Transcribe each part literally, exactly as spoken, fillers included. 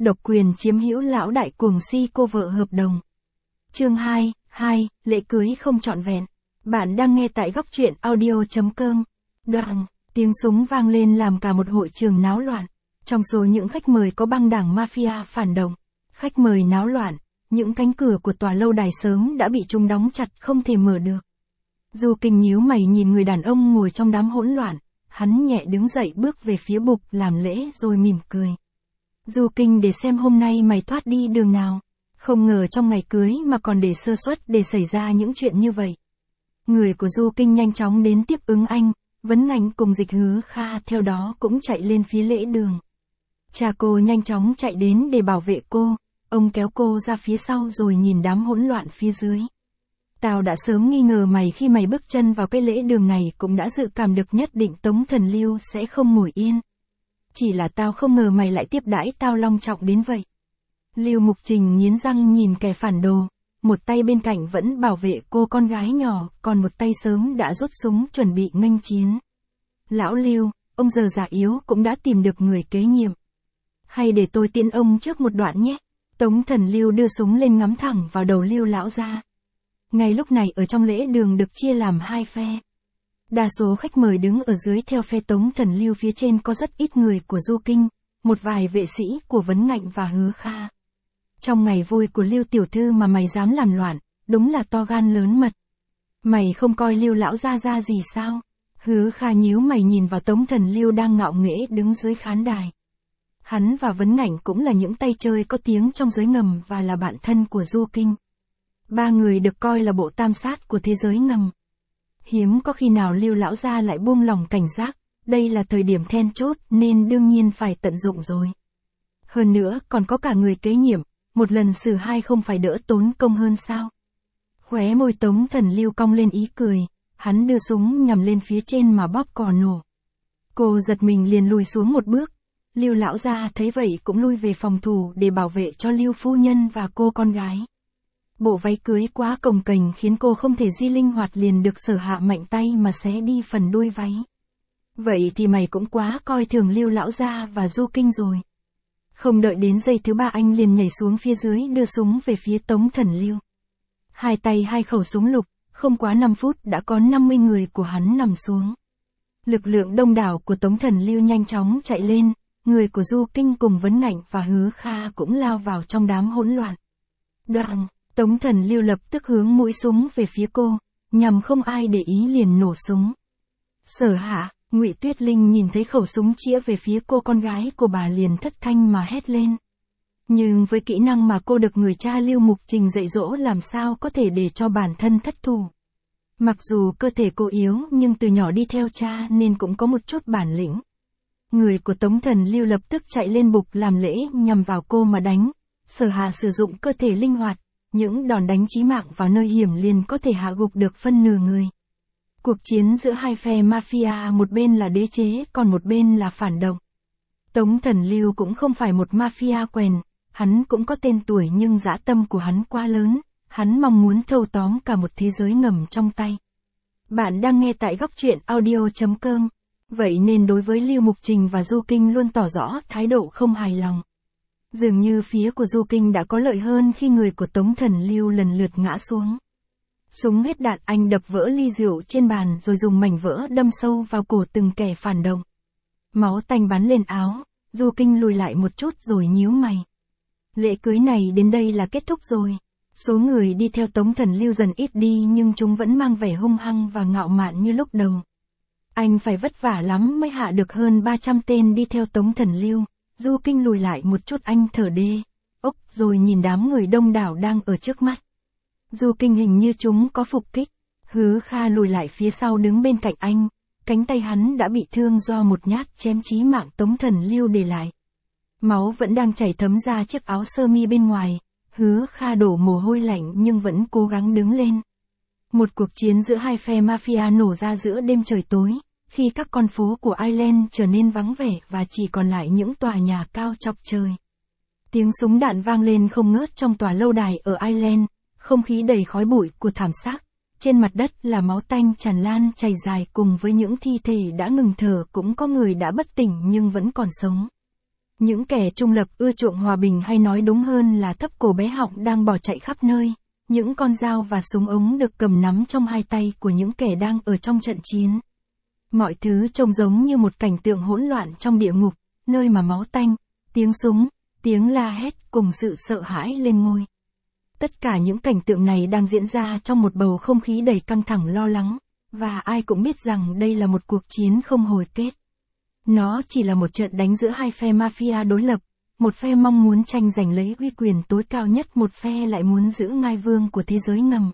độc quyền chiếm hữu lão đại cuồng si cô vợ hợp đồng. Chương hai, hai, lễ cưới không trọn vẹn. Bạn đang nghe tại góc truyện audio.com. Đoạn, tiếng súng vang lên làm cả một hội trường náo loạn. Trong số những khách mời có băng đảng mafia phản động. Khách mời náo loạn, những cánh cửa của tòa lâu đài sớm đã bị chúng đóng chặt không thể mở được. Du Kinh nhíu mày nhìn người đàn ông ngồi trong đám hỗn loạn, hắn nhẹ đứng dậy bước về phía bục làm lễ rồi mỉm cười. Du Kinh, để xem hôm nay mày thoát đi đường nào. Không ngờ trong ngày cưới mà còn để sơ suất để xảy ra những chuyện như vậy. Người của Du Kinh nhanh chóng đến tiếp ứng anh, Vấn Ngạnh cùng Dịch Hứa Kha theo đó cũng chạy lên phía lễ đường. Cha cô nhanh chóng chạy đến để bảo vệ cô, ông kéo cô ra phía sau rồi nhìn đám hỗn loạn phía dưới. Tao đã sớm nghi ngờ mày khi mày bước chân vào cái lễ đường này, cũng đã dự cảm được nhất định Tống Thần Lưu sẽ không ngồi yên. Chỉ là tao không ngờ mày lại tiếp đãi tao long trọng đến vậy. Lưu Mục Trình nghiến răng nhìn kẻ phản đồ, một tay bên cạnh vẫn bảo vệ cô con gái nhỏ, còn một tay sớm đã rút súng chuẩn bị nghênh chiến. Lão Lưu, ông giờ già yếu cũng đã tìm được người kế nhiệm. Hay để tôi tiễn ông trước một đoạn nhé. Tống Thần Lưu đưa súng lên ngắm thẳng vào đầu Lưu lão gia. Ngay lúc này ở trong lễ đường được chia làm hai phe. Đa số khách mời đứng ở dưới theo phe Tống Thần Lưu, phía trên có rất ít người của Du Kinh, một vài vệ sĩ của Vấn Ngạnh và Hứa Kha. Trong ngày vui của Lưu tiểu thư mà mày dám làm loạn, đúng là to gan lớn mật. Mày không coi Lưu lão gia ra gì sao? Hứa Kha nhíu mày nhìn vào Tống Thần Lưu đang ngạo nghễ đứng dưới khán đài. Hắn và Vấn Ngạnh cũng là những tay chơi có tiếng trong giới ngầm và là bạn thân của Du Kinh. Ba người được coi là bộ tam sát của thế giới ngầm. Hiếm có khi nào Lưu lão gia lại buông lòng cảnh giác, đây là thời điểm then chốt nên đương nhiên phải tận dụng rồi. Hơn nữa còn có cả người kế nhiệm, một lần xử hai không phải đỡ tốn công hơn sao? Khóe môi Tống Thần Lưu cong lên ý cười, hắn đưa súng nhằm lên phía trên mà bóp cò nổ. Cô giật mình liền lùi xuống một bước. Lưu lão gia thấy vậy cũng lui về phòng thủ để bảo vệ cho Lưu phu nhân và cô con gái. Bộ váy cưới quá cồng kềnh khiến cô không thể di linh hoạt, liền được Sở Hạ mạnh tay mà xé đi phần đuôi váy. Vậy thì mày cũng quá coi thường Lưu lão gia và Du Kinh rồi. Không đợi đến giây thứ ba anh liền nhảy xuống phía dưới đưa súng về phía Tống Thần Lưu. Hai tay hai khẩu súng lục, không quá năm phút đã có năm mươi người của hắn nằm xuống. Lực lượng đông đảo của Tống Thần Lưu nhanh chóng chạy lên, người của Du Kinh cùng Vấn Ngạnh và Hứa Kha cũng lao vào trong đám hỗn loạn. Đoạn, Tống Thần Lưu lập tức hướng mũi súng về phía cô, nhằm không ai để ý liền nổ súng. Sở Hạ, Ngụy Tuyết Linh nhìn thấy khẩu súng chĩa về phía cô con gái của bà liền thất thanh mà hét lên. Nhưng với kỹ năng mà cô được người cha Lưu Mục Trình dạy dỗ, làm sao có thể để cho bản thân thất thủ. Mặc dù cơ thể cô yếu nhưng từ nhỏ đi theo cha nên cũng có một chút bản lĩnh. Người của Tống Thần Lưu lập tức chạy lên bục làm lễ nhằm vào cô mà đánh. Sở Hạ sử dụng cơ thể linh hoạt, những đòn đánh chí mạng vào nơi hiểm liền có thể hạ gục được phân nửa người. Cuộc chiến giữa hai phe mafia, một bên là đế chế còn một bên là phản động. Tống Thần Lưu cũng không phải một mafia quèn, hắn cũng có tên tuổi nhưng dã tâm của hắn quá lớn, hắn mong muốn thâu tóm cả một thế giới ngầm trong tay. Bạn đang nghe tại góc truyện audio.com. Vậy nên đối với Lưu Mục Trình và Du Kinh luôn tỏ rõ thái độ không hài lòng. Dường như phía của Du Kinh đã có lợi hơn khi người của Tống Thần Lưu lần lượt ngã xuống. Súng hết đạn, anh đập vỡ ly rượu trên bàn rồi dùng mảnh vỡ đâm sâu vào cổ từng kẻ phản động. Máu tanh bắn lên áo, Du Kinh lùi lại một chút rồi nhíu mày. Lễ cưới này đến đây là kết thúc rồi. Số người đi theo Tống Thần Lưu dần ít đi nhưng chúng vẫn mang vẻ hung hăng và ngạo mạn như lúc đầu. Anh phải vất vả lắm mới hạ được hơn ba trăm tên đi theo Tống Thần Lưu. Du Kinh lùi lại một chút, anh thở đê, ốc rồi nhìn đám người đông đảo đang ở trước mắt. Du Kinh hình như chúng có phục kích. Hứa Kha lùi lại phía sau đứng bên cạnh anh, cánh tay hắn đã bị thương do một nhát chém chí mạng Tống Thần Lưu để lại. Máu vẫn đang chảy thấm ra chiếc áo sơ mi bên ngoài. Hứa Kha đổ mồ hôi lạnh nhưng vẫn cố gắng đứng lên. Một cuộc chiến giữa hai phe mafia nổ ra giữa đêm trời tối, khi các con phố của Ireland trở nên vắng vẻ và chỉ còn lại những tòa nhà cao chọc trời. Tiếng súng đạn vang lên không ngớt trong tòa lâu đài ở Ireland, không khí đầy khói bụi của thảm sát. Trên mặt đất là máu tanh tràn lan chảy dài cùng với những thi thể đã ngừng thở, cũng có người đã bất tỉnh nhưng vẫn còn sống. Những kẻ trung lập ưa chuộng hòa bình hay nói đúng hơn là thấp cổ bé họng đang bỏ chạy khắp nơi, những con dao và súng ống được cầm nắm trong hai tay của những kẻ đang ở trong trận chiến. Mọi thứ trông giống như một cảnh tượng hỗn loạn trong địa ngục, nơi mà máu tanh, tiếng súng, tiếng la hét cùng sự sợ hãi lên ngôi. Tất cả những cảnh tượng này đang diễn ra trong một bầu không khí đầy căng thẳng lo lắng, và ai cũng biết rằng đây là một cuộc chiến không hồi kết. Nó chỉ là một trận đánh giữa hai phe mafia đối lập, một phe mong muốn tranh giành lấy uy quyền tối cao nhất, một phe lại muốn giữ ngai vương của thế giới ngầm.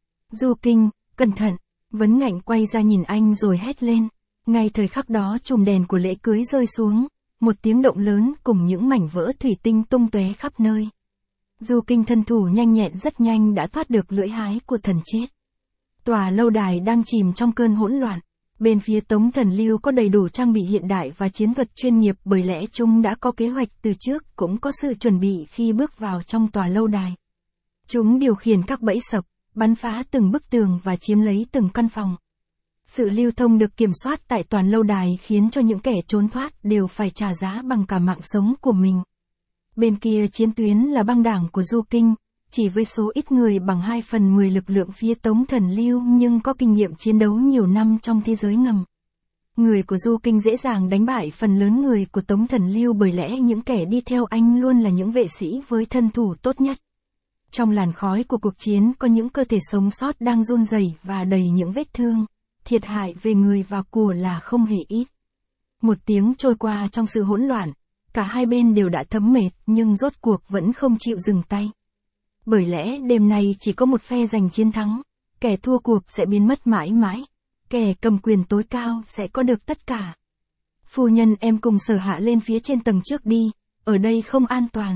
Du Kinh, cẩn thận, Vấn Ngạnh quay ra nhìn anh rồi hét lên. Ngay thời khắc đó chùm đèn của lễ cưới rơi xuống, một tiếng động lớn cùng những mảnh vỡ thủy tinh tung tóe khắp nơi. Du Kinh thân thủ nhanh nhẹn rất nhanh đã thoát được lưỡi hái của thần chết. Tòa lâu đài đang chìm trong cơn hỗn loạn. Bên phía Tống Thần Lưu có đầy đủ trang bị hiện đại và chiến thuật chuyên nghiệp, bởi lẽ chúng đã có kế hoạch từ trước, cũng có sự chuẩn bị khi bước vào trong tòa lâu đài. Chúng điều khiển các bẫy sập, bắn phá từng bức tường và chiếm lấy từng căn phòng. Sự lưu thông được kiểm soát tại toàn lâu đài khiến cho những kẻ trốn thoát đều phải trả giá bằng cả mạng sống của mình. Bên kia chiến tuyến là băng đảng của Du Kinh, chỉ với số ít người bằng hai phần mười lực lượng phía Tống Thần Lưu nhưng có kinh nghiệm chiến đấu nhiều năm trong thế giới ngầm. Người của Du Kinh dễ dàng đánh bại phần lớn người của Tống Thần Lưu, bởi lẽ những kẻ đi theo anh luôn là những vệ sĩ với thân thủ tốt nhất. Trong làn khói của cuộc chiến có những cơ thể sống sót đang run rẩy và đầy những vết thương, thiệt hại về người và của là không hề ít. Một tiếng trôi qua trong sự hỗn loạn, cả hai bên đều đã thấm mệt nhưng rốt cuộc vẫn không chịu dừng tay. Bởi lẽ đêm nay chỉ có một phe giành chiến thắng, kẻ thua cuộc sẽ biến mất mãi mãi, kẻ cầm quyền tối cao sẽ có được tất cả. Phu nhân, em cùng Sở Hạ lên phía trên tầng trước đi, ở đây không an toàn.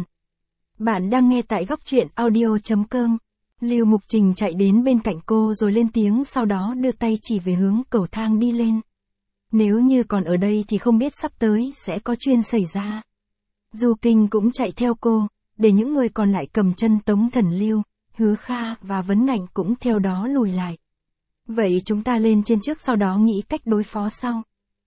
Bạn đang nghe tại góc truyện audio chấm com. Lưu Mục Trình chạy đến bên cạnh cô rồi lên tiếng, sau đó đưa tay chỉ về hướng cầu thang đi lên. Nếu như còn ở đây thì không biết sắp tới sẽ có chuyện xảy ra. Du Kinh cũng chạy theo cô, để những người còn lại cầm chân Tống Thần Lưu, Hứa Kha và Vấn Ngạnh cũng theo đó lùi lại. Vậy chúng ta lên trên trước, sau đó nghĩ cách đối phó sau.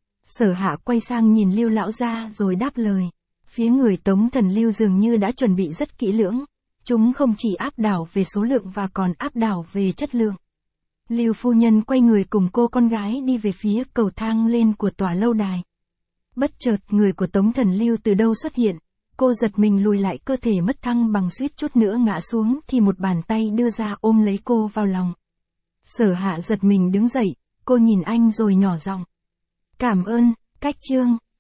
Sở Hạ quay sang nhìn Lưu lão gia rồi đáp lời. Phía người Tống Thần Lưu dường như đã chuẩn bị rất kỹ lưỡng. Chúng không chỉ áp đảo về số lượng và còn áp đảo về chất lượng. Lưu phu nhân quay người cùng cô con gái đi về phía cầu thang lên của tòa lâu đài. Bất chợt người của Tống Thần Lưu từ đâu xuất hiện. Cô giật mình lùi lại, cơ thể mất thăng bằng, suýt chút nữa ngã xuống thì một bàn tay đưa ra ôm lấy cô vào lòng. Sở Hạ giật mình đứng dậy, cô nhìn anh rồi nhỏ giọng. Cảm ơn, Cách Trương.